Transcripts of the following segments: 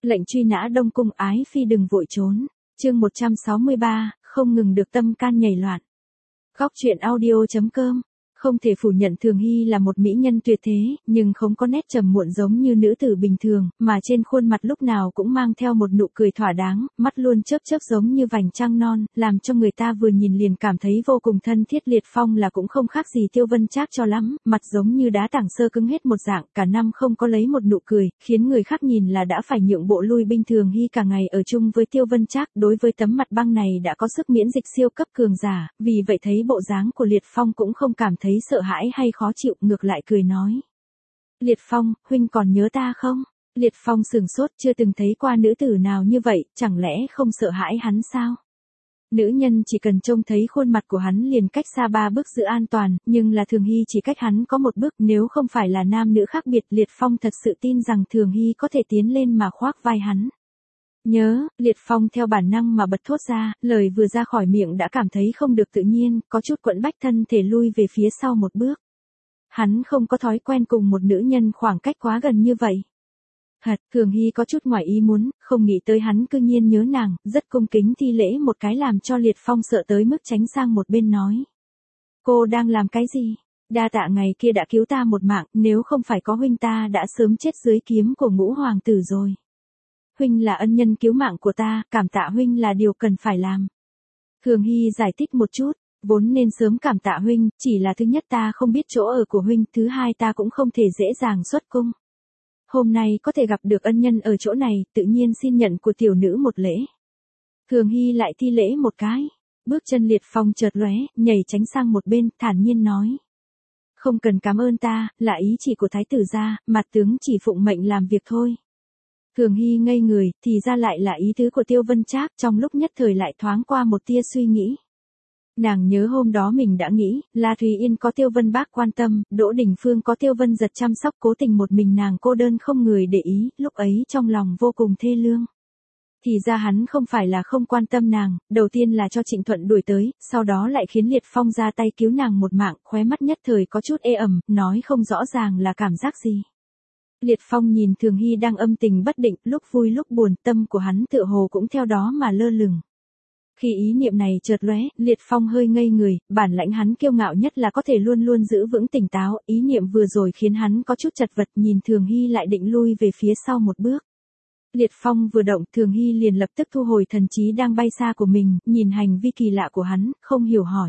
Lệnh truy nã Đông Cung ái phi đừng vội trốn. Chương 163, không ngừng được tâm can nhảy loạn. Góc truyện audio.com. Không thể phủ nhận Thường Hy là một mỹ nhân tuyệt thế, nhưng không có nét trầm muộn giống như nữ tử bình thường, mà trên khuôn mặt lúc nào cũng mang theo một nụ cười thỏa đáng, mắt luôn chớp chớp giống như vành trăng non, làm cho người ta vừa nhìn liền cảm thấy vô cùng thân thiết. Liệt Phong là cũng không khác gì Tiêu Vân Trác cho lắm, mặt giống như đá tảng sơ cứng hết một dạng, cả năm không có lấy một nụ cười, khiến người khác nhìn là đã phải nhượng bộ lui binh. Thường Hy cả ngày ở chung với Tiêu Vân Trác, đối với tấm mặt băng này đã có sức miễn dịch siêu cấp cường giả, vì vậy thấy bộ dáng của Liệt Phong cũng không cảm thấy sợ hãi hay khó chịu, ngược lại cười nói. Liệt Phong, huynh còn nhớ ta không? Liệt Phong sửng sốt, chưa từng thấy qua nữ tử nào như vậy, chẳng lẽ không sợ hãi hắn sao? Nữ nhân chỉ cần trông thấy khuôn mặt của hắn liền cách xa 3 bước giữ an toàn, nhưng là Thường Hy chỉ cách hắn có 1 bước, nếu không phải là nam nữ khác biệt, Liệt Phong thật sự tin rằng Thường Hy có thể tiến lên mà khoác vai hắn. Nhớ, Liệt Phong theo bản năng mà bật thốt ra, lời vừa ra khỏi miệng đã cảm thấy không được tự nhiên, có chút quẫn bách, thân thể lui về phía sau 1 bước. Hắn không có thói quen cùng một nữ nhân khoảng cách quá gần như vậy. Thường Hy có chút ngoài ý muốn, không nghĩ tới hắn cư nhiên nhớ nàng, rất cung kính thi lễ một cái làm cho Liệt Phong sợ tới mức tránh sang một bên nói. Cô đang làm cái gì? Đa tạ ngày kia đã cứu ta một mạng, nếu không phải có huynh ta đã sớm chết dưới kiếm của Ngũ hoàng tử rồi. Huynh là ân nhân cứu mạng của ta, cảm tạ huynh là điều cần phải làm. Thường Hy giải thích một chút, vốn nên sớm cảm tạ huynh, chỉ là thứ nhất ta không biết chỗ ở của huynh, thứ hai ta cũng không thể dễ dàng xuất cung. Hôm nay có thể gặp được ân nhân ở chỗ này, tự nhiên xin nhận của tiểu nữ một lễ. Thường Hy lại thi lễ một cái, bước chân Liệt Phong chợt lóe, nhảy tránh sang một bên, thản nhiên nói. Không cần cảm ơn ta, là ý chỉ của thái tử gia, mặt tướng chỉ phụng mệnh làm việc thôi. Thường Hy ngây người, thì ra lại là ý tứ của Tiêu Vân Trác, trong lúc nhất thời lại thoáng qua một tia suy nghĩ. Nàng nhớ hôm đó mình đã nghĩ, La Thúy Yên có Tiêu Vân Bác quan tâm, Đỗ Đình Phương có Tiêu Vân Giật chăm sóc, cố tình một mình nàng cô đơn không người để ý, lúc ấy trong lòng vô cùng thê lương. Thì ra hắn không phải là không quan tâm nàng, đầu tiên là cho Trịnh Thuận đuổi tới, sau đó lại khiến Liệt Phong ra tay cứu nàng một mạng, khóe mắt nhất thời có chút ê ẩm, nói không rõ ràng là cảm giác gì. Liệt Phong nhìn Thường Hy đang âm tình bất định, lúc vui lúc buồn, tâm của hắn tựa hồ cũng theo đó mà lơ lửng. Khi ý niệm này chợt lóe, Liệt Phong hơi ngây người, bản lãnh hắn kiêu ngạo nhất là có thể luôn luôn giữ vững tỉnh táo, ý niệm vừa rồi khiến hắn có chút chật vật, nhìn Thường Hy lại định lui về phía sau 1 bước. Liệt Phong vừa động, Thường Hy liền lập tức thu hồi thần trí đang bay xa của mình, nhìn hành vi kỳ lạ của hắn, không hiểu hỏi.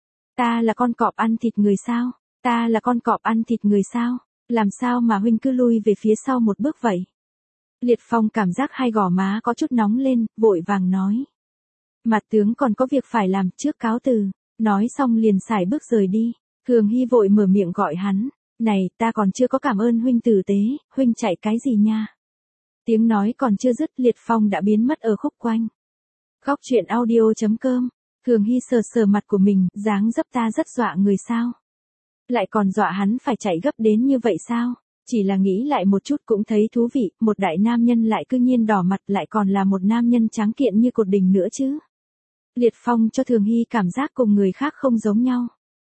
Ta là con cọp ăn thịt người sao? Ta là con cọp ăn thịt người sao? Làm sao mà huynh cứ lui về phía sau 1 bước vậy? Liệt Phong cảm giác hai gò má có chút nóng lên, vội vàng nói. Mặt tướng còn có việc phải làm, trước cáo từ. Nói xong liền sải bước rời đi. Thường Hy vội mở miệng gọi hắn. Này, ta còn chưa có cảm ơn huynh tử tế, huynh chạy cái gì nha? Tiếng nói còn chưa dứt, Liệt Phong đã biến mất ở khúc quanh. Góc truyện audio.com. Thường Hy sờ sờ mặt của mình, dáng dấp ta rất dọa người sao? Lại còn dọa hắn phải chạy gấp đến như vậy sao? Chỉ là nghĩ lại một chút cũng thấy thú vị, một đại nam nhân lại cư nhiên đỏ mặt, lại còn là một nam nhân tráng kiện như cột đình nữa chứ. Liệt Phong cho Thường Hy cảm giác cùng người khác không giống nhau.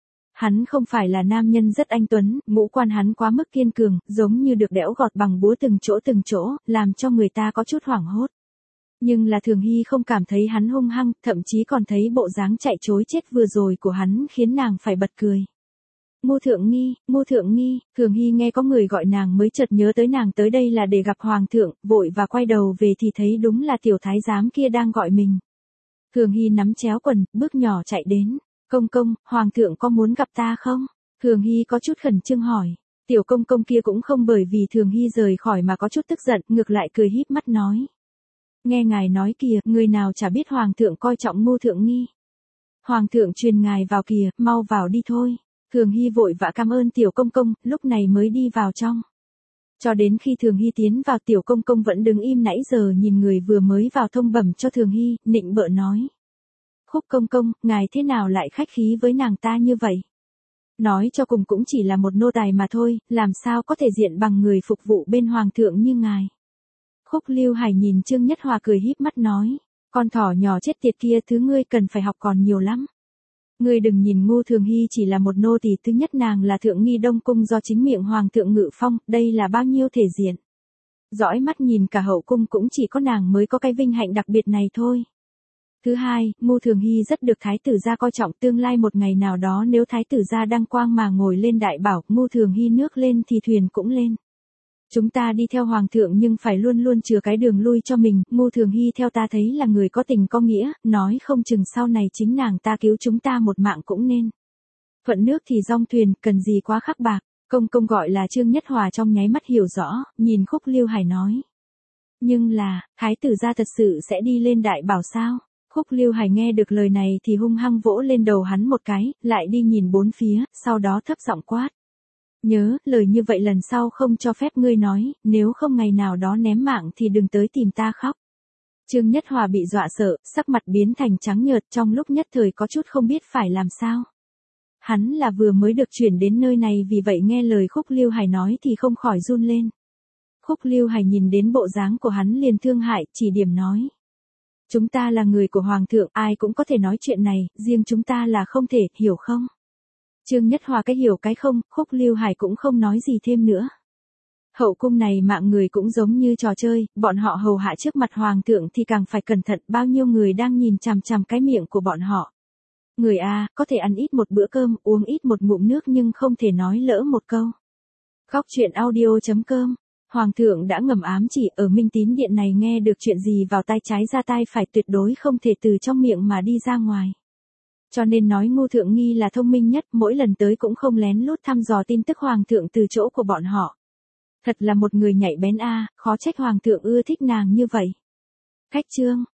Hắn không phải là nam nhân rất anh tuấn, ngũ quan hắn quá mức kiên cường, giống như được đẽo gọt bằng búa từng chỗ, làm cho người ta có chút hoảng hốt. Nhưng là Thường Hy không cảm thấy hắn hung hăng, thậm chí còn thấy bộ dáng chạy trối chết vừa rồi của hắn khiến nàng phải bật cười. Ngô Thượng Nghi, Thường Hy nghe có người gọi nàng mới chợt nhớ tới nàng tới đây là để gặp Hoàng thượng, vội và quay đầu về thì thấy đúng là tiểu thái giám kia đang gọi mình. Thường Hy nắm chéo quần, bước nhỏ chạy đến. Công công, Hoàng thượng có muốn gặp ta không? Thường Hy có chút khẩn trương hỏi. Tiểu công công kia cũng không bởi vì Thường Hy rời khỏi mà có chút tức giận, ngược lại cười híp mắt nói. Nghe ngài nói kìa, người nào chả biết Hoàng thượng coi trọng Ngô Thượng Nghi. Hoàng thượng truyền ngài vào kìa, mau vào đi thôi. Thường Hy vội vã cảm ơn tiểu công công, lúc này mới đi vào trong. Cho đến khi Thường Hy tiến vào, tiểu công công vẫn đứng im nãy giờ nhìn người vừa mới vào thông bẩm cho Thường Hy, nịnh bợ nói. Khúc công công, ngài thế nào lại khách khí với nàng ta như vậy? Nói cho cùng cũng chỉ là một nô tài mà thôi, làm sao có thể diện bằng người phục vụ bên Hoàng thượng như ngài. Khúc Lưu Hải nhìn Trương Nhất Hòa cười híp mắt nói. Con thỏ nhỏ chết tiệt kia, thứ ngươi cần phải học còn nhiều lắm. Ngươi đừng nhìn Ngô Thường Hy chỉ là một nô tỳ, thứ nhất nàng là thượng nghi Đông cung do chính miệng Hoàng thượng ngự phong, đây là bao nhiêu thể diện. Dõi mắt nhìn cả hậu cung cũng chỉ có nàng mới có cái vinh hạnh đặc biệt này thôi. Thứ hai, Mưu Thường Hy rất được thái tử gia coi trọng, tương lai một ngày nào đó nếu thái tử gia đăng quang mà ngồi lên đại bảo, Mưu Thường Hy nước lên thì thuyền cũng lên. Chúng ta đi theo hoàng thượng nhưng phải luôn luôn chừa cái đường lui cho mình, Mưu Thường Hy theo ta thấy là người có tình có nghĩa, nói không chừng sau này chính nàng ta cứu chúng ta một mạng cũng nên. Thuận nước thì dong thuyền, cần gì quá khắc bạc. Công công gọi là Trương Nhất Hòa trong nháy mắt hiểu rõ, nhìn Khúc Lưu Hải nói. Nhưng là, thái tử gia thật sự sẽ đi lên đại bảo sao? Khúc Lưu Hải nghe được lời này thì hung hăng vỗ lên đầu hắn một cái, lại đi nhìn bốn phía, sau đó thấp giọng quát. Nhớ, lời như vậy lần sau không cho phép ngươi nói, nếu không ngày nào đó ném mạng thì đừng tới tìm ta khóc. Trương Nhất Hòa bị dọa sợ, sắc mặt biến thành trắng nhợt, trong lúc nhất thời có chút không biết phải làm sao. Hắn là vừa mới được chuyển đến nơi này, vì vậy nghe lời Khúc Lưu Hải nói thì không khỏi run lên. Khúc Lưu Hải nhìn đến bộ dáng của hắn liền thương hại, chỉ điểm nói. Chúng ta là người của Hoàng thượng, ai cũng có thể nói chuyện này, riêng chúng ta là không thể, hiểu không? Trương Nhất Hòa cái hiểu cái không, Khúc Lưu Hải cũng không nói gì thêm nữa. Hậu cung này mạng người cũng giống như trò chơi, bọn họ hầu hạ trước mặt Hoàng thượng thì càng phải cẩn thận, bao nhiêu người đang nhìn chằm chằm cái miệng của bọn họ. Người A, có thể ăn ít một bữa cơm, uống ít một ngụm nước nhưng không thể nói lỡ một câu. Góc truyện audio.com. Hoàng thượng đã ngầm ám chỉ ở Minh Tín Điện này nghe được chuyện gì vào tai trái ra tai phải, tuyệt đối không thể từ trong miệng mà đi ra ngoài. Cho nên nói Ngô Thượng Nghi là thông minh nhất, mỗi lần tới cũng không lén lút thăm dò tin tức Hoàng thượng từ chỗ của bọn họ. Thật là một người nhạy bén a, khó trách Hoàng thượng ưa thích nàng như vậy. Khách trương.